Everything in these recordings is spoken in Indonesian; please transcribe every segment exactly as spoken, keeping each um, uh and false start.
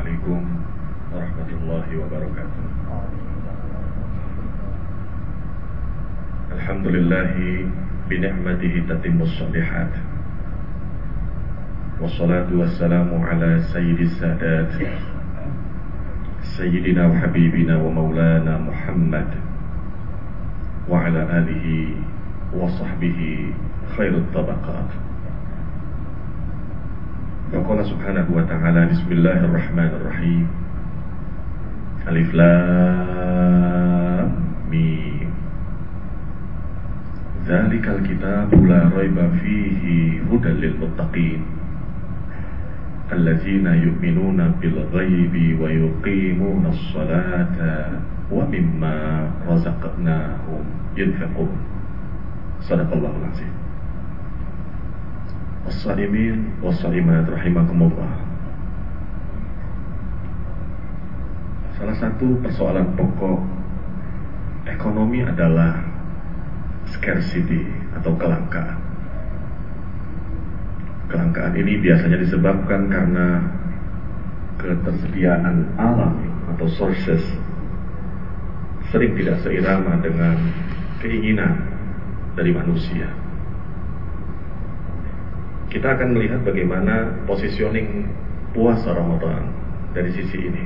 Assalamualaikum warahmatullahi wabarakatuh. Alhamdulillahi bini'matihi tatimmus shalihat. Wassalatu wassalamu ala sayyidis sadat Sayyidina wa habibina wa maulana Muhammad wa ala alihi wa sahbihi khairut tabaqat. Wa subhanahu wa ta'ala bismillahirrahmanirrahim. Alif lam mim. Dzalikal kitabu la raiba fihi hudan lil muttaqin alladzina yu'minuna bil ghaibi wa yuqimuna as-salata wa mimma razaqnahum yunfiqun. Shadaqallahul azim. Wassalimin wassalimat rahimakumullah. Salah satu persoalan pokok ekonomi adalah scarcity atau kelangkaan. Kelangkaan ini biasanya disebabkan karena ketersediaan alam atau sources sering tidak seirama dengan keinginan dari manusia. Kita akan melihat bagaimana positioning puasa Ramadan dari sisi ini.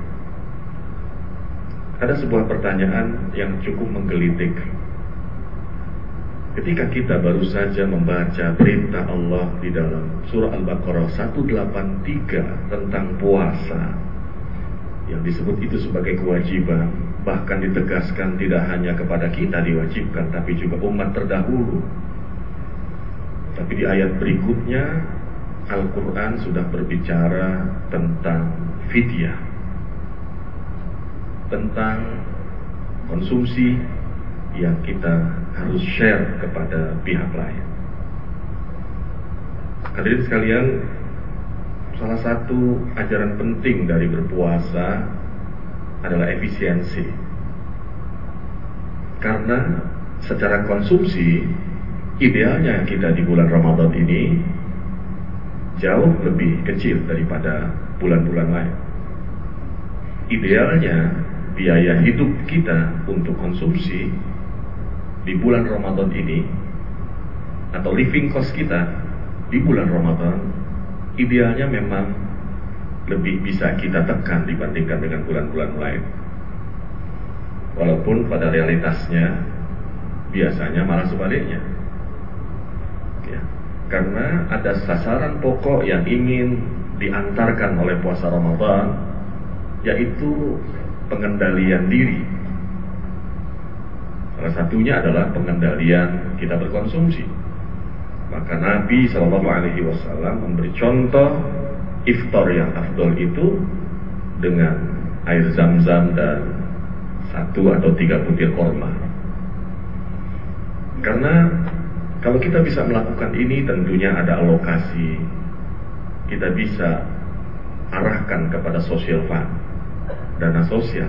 Ada sebuah pertanyaan yang cukup menggelitik. Ketika kita baru saja membaca perintah Allah di dalam surah Al-Baqarah seratus delapan puluh tiga tentang puasa, yang disebut itu sebagai kewajiban, bahkan ditegaskan tidak hanya kepada kita diwajibkan, tapi juga umat terdahulu. Tapi di ayat berikutnya Al-Quran sudah berbicara tentang fidyah, tentang konsumsi yang kita harus share kepada pihak lain. Hadirin sekalian, salah satu ajaran penting dari berpuasa adalah efisiensi. Karena secara konsumsi, idealnya kita di bulan Ramadan ini jauh lebih kecil daripada bulan-bulan lain. Idealnya biaya hidup kita untuk konsumsi di bulan Ramadan ini, atau living cost kita di bulan Ramadan, idealnya memang lebih bisa kita tekan dibandingkan dengan bulan-bulan lain. Walaupun pada realitasnya biasanya malah sebaliknya. Ya, karena ada sasaran pokok yang ingin diantarkan oleh puasa Ramadan, yaitu pengendalian diri. Salah satunya adalah pengendalian kita berkonsumsi. Maka Nabi shallallahu alaihi wasallam memberi contoh iftar yang afdol itu dengan air zam-zam dan satu atau tiga butir korma. Karena kalau kita bisa melakukan ini, tentunya ada alokasi. Kita bisa arahkan kepada social fund, dana sosial.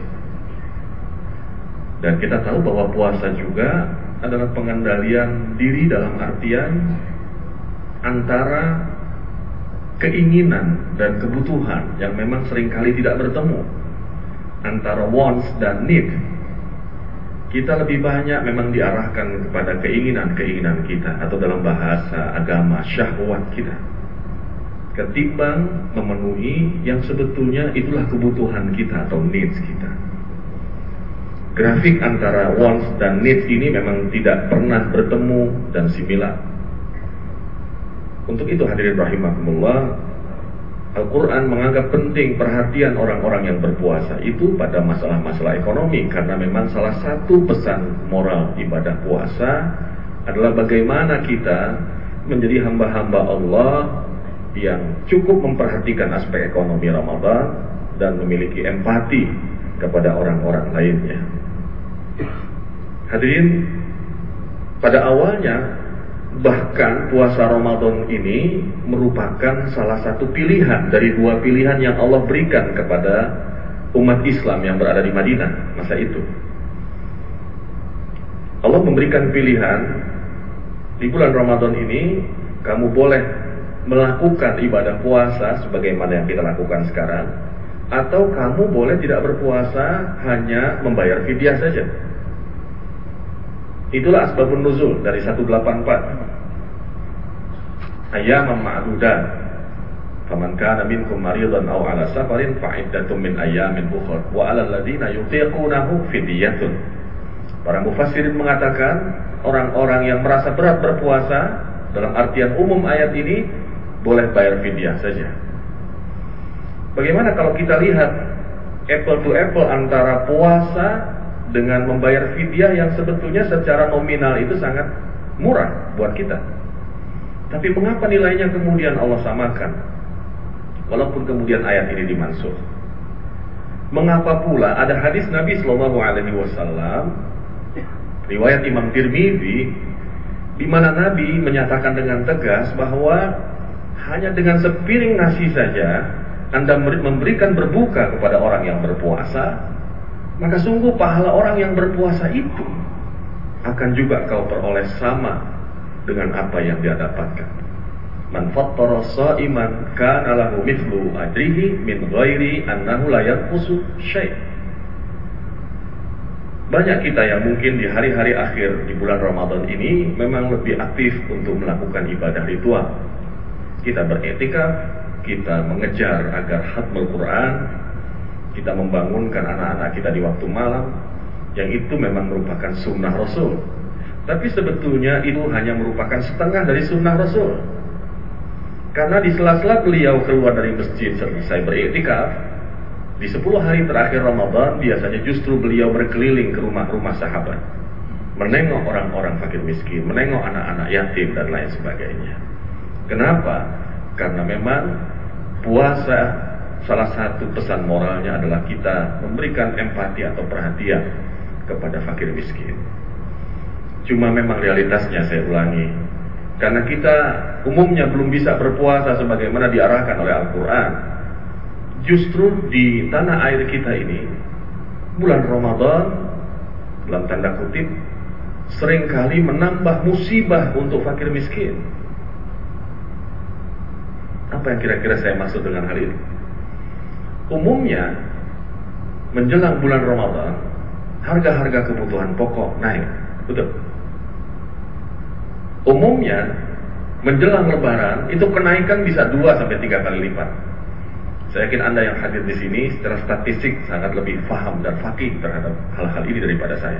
Dan kita tahu bahwa puasa juga adalah pengendalian diri dalam artian antara keinginan dan kebutuhan yang memang seringkali tidak bertemu, antara wants dan need. Kita lebih banyak memang diarahkan kepada keinginan-keinginan kita, atau dalam bahasa agama syahwat kita, ketimbang memenuhi yang sebetulnya itulah kebutuhan kita atau needs kita. Grafik antara wants dan needs ini memang tidak pernah bertemu dan similar. Untuk itu hadirin rahimakumullah, Al-Quran menganggap penting perhatian orang-orang yang berpuasa itu pada masalah-masalah ekonomi, karena memang salah satu pesan moral ibadah puasa adalah bagaimana kita menjadi hamba-hamba Allah yang cukup memperhatikan aspek ekonomi Ramadan dan memiliki empati kepada orang-orang lainnya. Hadirin, pada awalnya bahkan puasa Ramadan ini merupakan salah satu pilihan dari dua pilihan yang Allah berikan kepada umat Islam yang berada di Madinah masa itu. Allah memberikan pilihan, di bulan Ramadan ini kamu boleh melakukan ibadah puasa sebagaimana yang kita lakukan sekarang, atau kamu boleh tidak berpuasa, hanya membayar fidyah saja. Itulah asbabun nuzul dari seratus delapan puluh empat. Ayyaman ma'dudat. Faman kana minkum maridan aw ala safarin fa iddatun min ayyamin ukhra wa 'alal ladzina yutiqunahu fidyatun. Para mufassirin mengatakan orang-orang yang merasa berat berpuasa, dalam artian umum ayat ini, boleh bayar fidyah saja. Bagaimana kalau kita lihat apple to apple antara puasa dengan membayar fidyah yang sebetulnya secara nominal itu sangat murah buat kita. Tapi mengapa nilainya kemudian Allah samakan? Walaupun kemudian ayat ini dimansukh. Mengapa pula ada hadis Nabi Shallallahu Alaihi Wasallam, riwayat Imam Tirmidzi, di mana Nabi menyatakan dengan tegas bahwa hanya dengan sepiring nasi saja Anda memberikan berbuka kepada orang yang berpuasa, maka sungguh pahala orang yang berpuasa itu akan juga kau peroleh sama dengan apa yang dia dapatkan. Man fattara sha'iman kana lahu mithlu ajrihi min ghairi annahu la yanqusu syai'. Banyak kita yang mungkin di hari-hari akhir di bulan Ramadan ini memang lebih aktif untuk melakukan ibadah ritual. Kita beriktikaf, kita mengejar agar khatmul Quran, kita membangunkan anak-anak kita di waktu malam, yang itu memang merupakan sunnah Rasul. Tapi sebetulnya itu hanya merupakan setengah dari sunnah Rasul. Karena di sela-sela beliau keluar dari masjid selesai beriktikaf, di sepuluh hari terakhir Ramadan biasanya justru beliau berkeliling ke rumah-rumah sahabat, menengok orang-orang fakir miskin, menengok anak-anak yatim dan lain sebagainya. Kenapa? Karena memang puasa salah satu pesan moralnya adalah kita memberikan empati atau perhatian kepada fakir miskin. Cuma memang realitasnya, saya ulangi, karena kita umumnya belum bisa berpuasa sebagaimana diarahkan oleh Al-Quran. Justru di tanah air kita ini, bulan Ramadan dalam tanda kutip seringkali menambah musibah untuk fakir miskin. Apa yang kira-kira saya maksud dengan hal ini? Umumnya menjelang bulan Ramadan, harga-harga kebutuhan pokok naik, betul. Umumnya menjelang Lebaran itu kenaikan bisa dua sampai tiga kali lipat. Saya yakin Anda yang hadir di sini secara statistik sangat lebih paham dan faqih terhadap hal-hal ini daripada saya.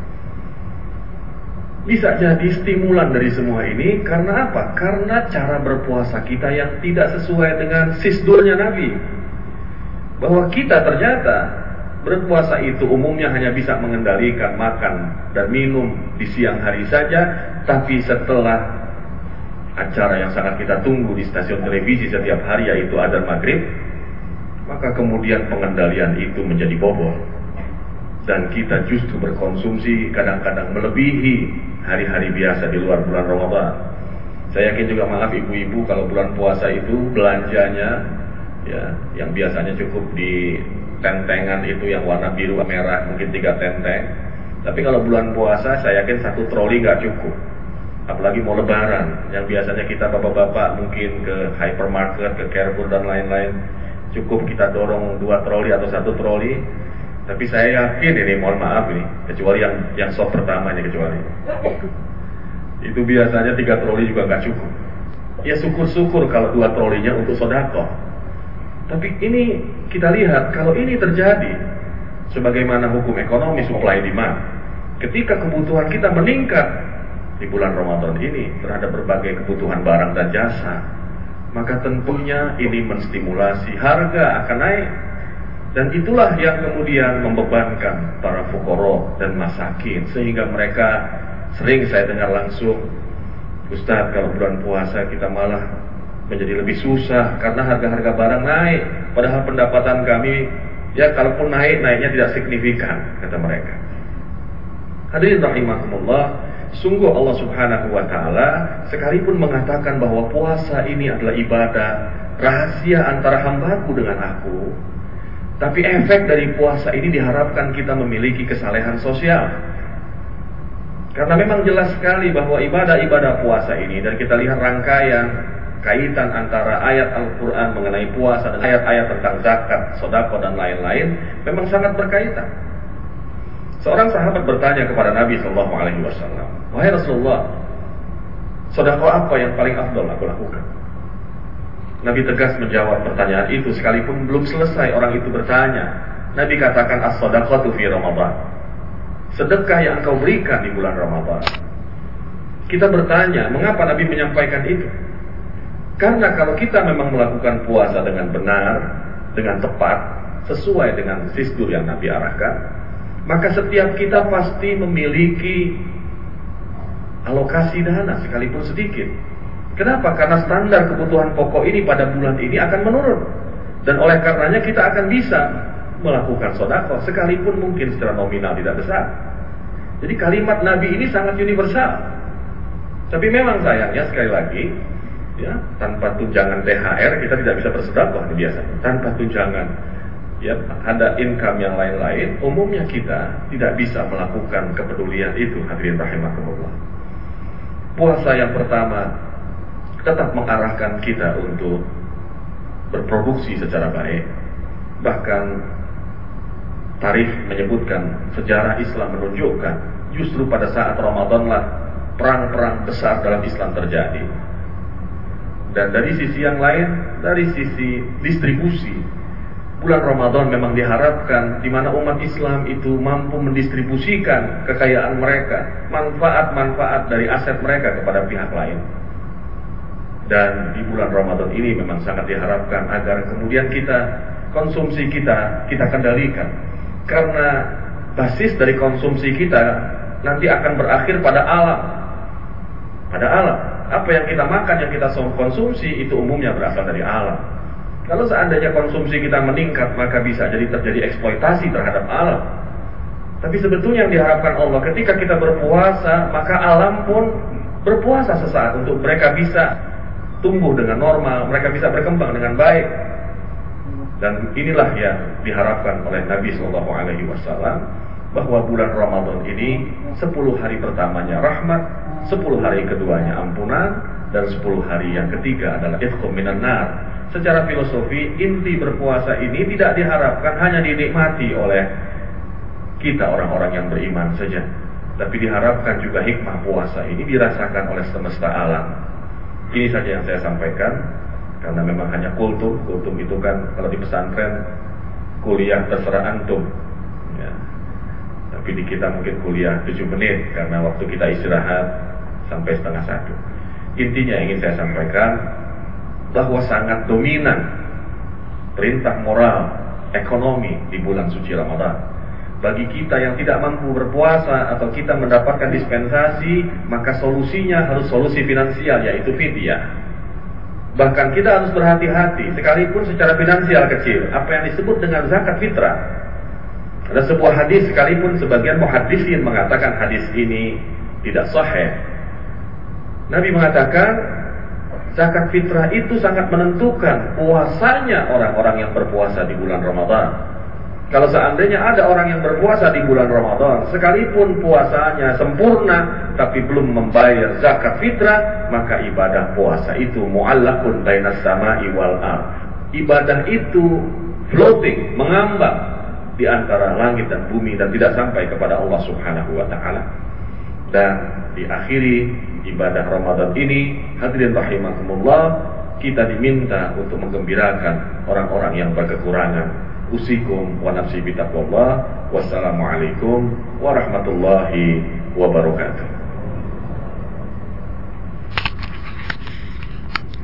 Bisa jadi stimulan dari semua ini karena apa? Karena cara berpuasa kita yang tidak sesuai dengan sisdurnya Nabi. Bahwa kita ternyata berpuasa itu umumnya hanya bisa mengendalikan makan dan minum di siang hari saja, tapi setelah acara yang sangat kita tunggu di stasiun televisi setiap hari, yaitu adzan maghrib, maka kemudian pengendalian itu menjadi bobol. Dan kita justru berkonsumsi kadang-kadang melebihi hari-hari biasa di luar bulan Ramadan. Saya yakin juga, maaf ibu-ibu, kalau bulan puasa itu belanjanya ya, yang biasanya cukup di tentengan itu yang warna biru merah, mungkin tiga tenteng. Tapi kalau bulan puasa saya yakin satu troli nggak cukup. Apalagi mau Lebaran, yang biasanya kita bapak-bapak mungkin ke hypermarket, ke Carrefour dan lain-lain, cukup kita dorong dua troli atau satu troli. Tapi saya yakin ini, mohon maaf ini, kecuali yang yang sop pertamanya, kecuali itu biasanya tiga troli juga nggak cukup. Ya syukur-syukur kalau dua trolinya untuk sodako. Tapi ini kita lihat, kalau ini terjadi sebagaimana hukum ekonomi supply demand, ketika kebutuhan kita meningkat di bulan Ramadan ini terhadap berbagai kebutuhan barang dan jasa, maka tentunya ini menstimulasi harga akan naik. Dan itulah yang kemudian membebankan para fuqara dan masakin, sehingga mereka sering saya dengar langsung, Ustaz, kalau bulan puasa kita malah menjadi lebih susah karena harga-harga barang naik, padahal pendapatan kami ya kalaupun naik, naiknya tidak signifikan, kata mereka. Hadirin rahimakumullah, sungguh Allah Subhanahu wa taala sekalipun mengatakan bahwa puasa ini adalah ibadah rahasia antara hambaku dengan aku, tapi efek dari puasa ini diharapkan kita memiliki kesalehan sosial. Karena memang jelas sekali bahwa ibadah-ibadah puasa ini, dan kita lihat rangkaian kaitan antara ayat Al-Quran mengenai puasa dan ayat-ayat tentang zakat, sedekah dan lain-lain memang sangat berkaitan. Seorang sahabat bertanya kepada Nabi Shallallahu Alaihi Wasallam, wahai Rasulullah, sedekah apa yang paling afdal aku lakukan? Nabi tegas menjawab pertanyaan itu sekalipun belum selesai orang itu bertanya. Nabi katakan as-sadaqatu fi Ramadan. Sedekah yang engkau berikan di bulan Ramadan. Kita bertanya, mengapa Nabi menyampaikan itu? Karena kalau kita memang melakukan puasa dengan benar, dengan tepat, sesuai dengan sisdur yang Nabi arahkan, maka setiap kita pasti memiliki alokasi dana sekalipun sedikit. Kenapa? Karena standar kebutuhan pokok ini pada bulan ini akan menurun. Dan oleh karenanya kita akan bisa melakukan sedekah sekalipun mungkin secara nominal tidak besar. Jadi kalimat Nabi ini sangat universal. Tapi memang sayangnya sekali lagi, ya, tanpa tunjangan T H R kita tidak bisa bersedekah biasanya. Tanpa tunjangan, ya, ada income yang lain-lain, umumnya kita tidak bisa melakukan kepedulian itu. Hadirin rahimakumullah. Puasa yang pertama tetap mengarahkan kita untuk berproduksi secara baik. Bahkan tarikh menyebutkan, sejarah Islam menunjukkan justru pada saat Ramadanlah perang-perang besar dalam Islam terjadi. Dan dari sisi yang lain, dari sisi distribusi, bulan Ramadan memang diharapkan di mana umat Islam itu mampu mendistribusikan kekayaan mereka, manfaat-manfaat dari aset mereka kepada pihak lain. Dan di bulan Ramadan ini memang sangat diharapkan agar kemudian kita, konsumsi kita, kita kendalikan. Karena basis dari konsumsi kita nanti akan berakhir pada alam. Pada alam, apa yang kita makan, yang kita konsumsi itu umumnya berasal dari alam. Kalau seandainya konsumsi kita meningkat, maka bisa jadi terjadi eksploitasi terhadap alam. Tapi sebetulnya yang diharapkan Allah, ketika kita berpuasa, maka alam pun berpuasa sesaat untuk mereka bisa tumbuh dengan normal, mereka bisa berkembang dengan baik. Dan inilah yang diharapkan oleh Nabi Shallallahu Alaihi Wasallam, bahwa bulan Ramadan ini sepuluh hari pertamanya rahmat, sepuluh hari keduanya ampunan, dan sepuluh hari yang ketiga adalah itqum minan nar. Secara filosofi, inti berpuasa ini tidak diharapkan hanya dinikmati oleh kita orang-orang yang beriman saja, tapi diharapkan juga hikmah puasa ini dirasakan oleh semesta alam. Ini saja yang saya sampaikan, karena memang hanya kultum. Kultum itu kan kalau di pesantren kuliah terserah antum, ya. Tapi di kita mungkin kuliah tujuh menit karena waktu kita istirahat sampai setengah satu. Intinya ingin saya sampaikan bahwa sangat dominan perintah moral ekonomi di bulan suci Ramadan. Bagi kita yang tidak mampu berpuasa atau kita mendapatkan dispensasi, maka solusinya harus solusi finansial, yaitu fidyah. Bahkan kita harus berhati-hati, sekalipun secara finansial kecil, apa yang disebut dengan zakat fitrah. Ada sebuah hadis, sekalipun sebagian muhaddisin mengatakan hadis ini tidak sahih. Nabi mengatakan zakat fitrah itu sangat menentukan puasanya orang-orang yang berpuasa di bulan Ramadan. Kalau seandainya ada orang yang berpuasa di bulan Ramadan, sekalipun puasanya sempurna tapi belum membayar zakat fitrah, maka ibadah puasa itu mu'allaqun bainas sama'i wal ardh. Ibadah itu floating, mengambang di antara langit dan bumi dan tidak sampai kepada Allah Subhanahu wa taala. Dan diakhiri ibadah Ramadan ini, hadirin rahimakumullah, kita diminta untuk menggembirakan orang-orang yang berkekurangan. Usikum wa nafsi bitaqwallah. Wassalamualaikum warahmatullahi wabarakatuh.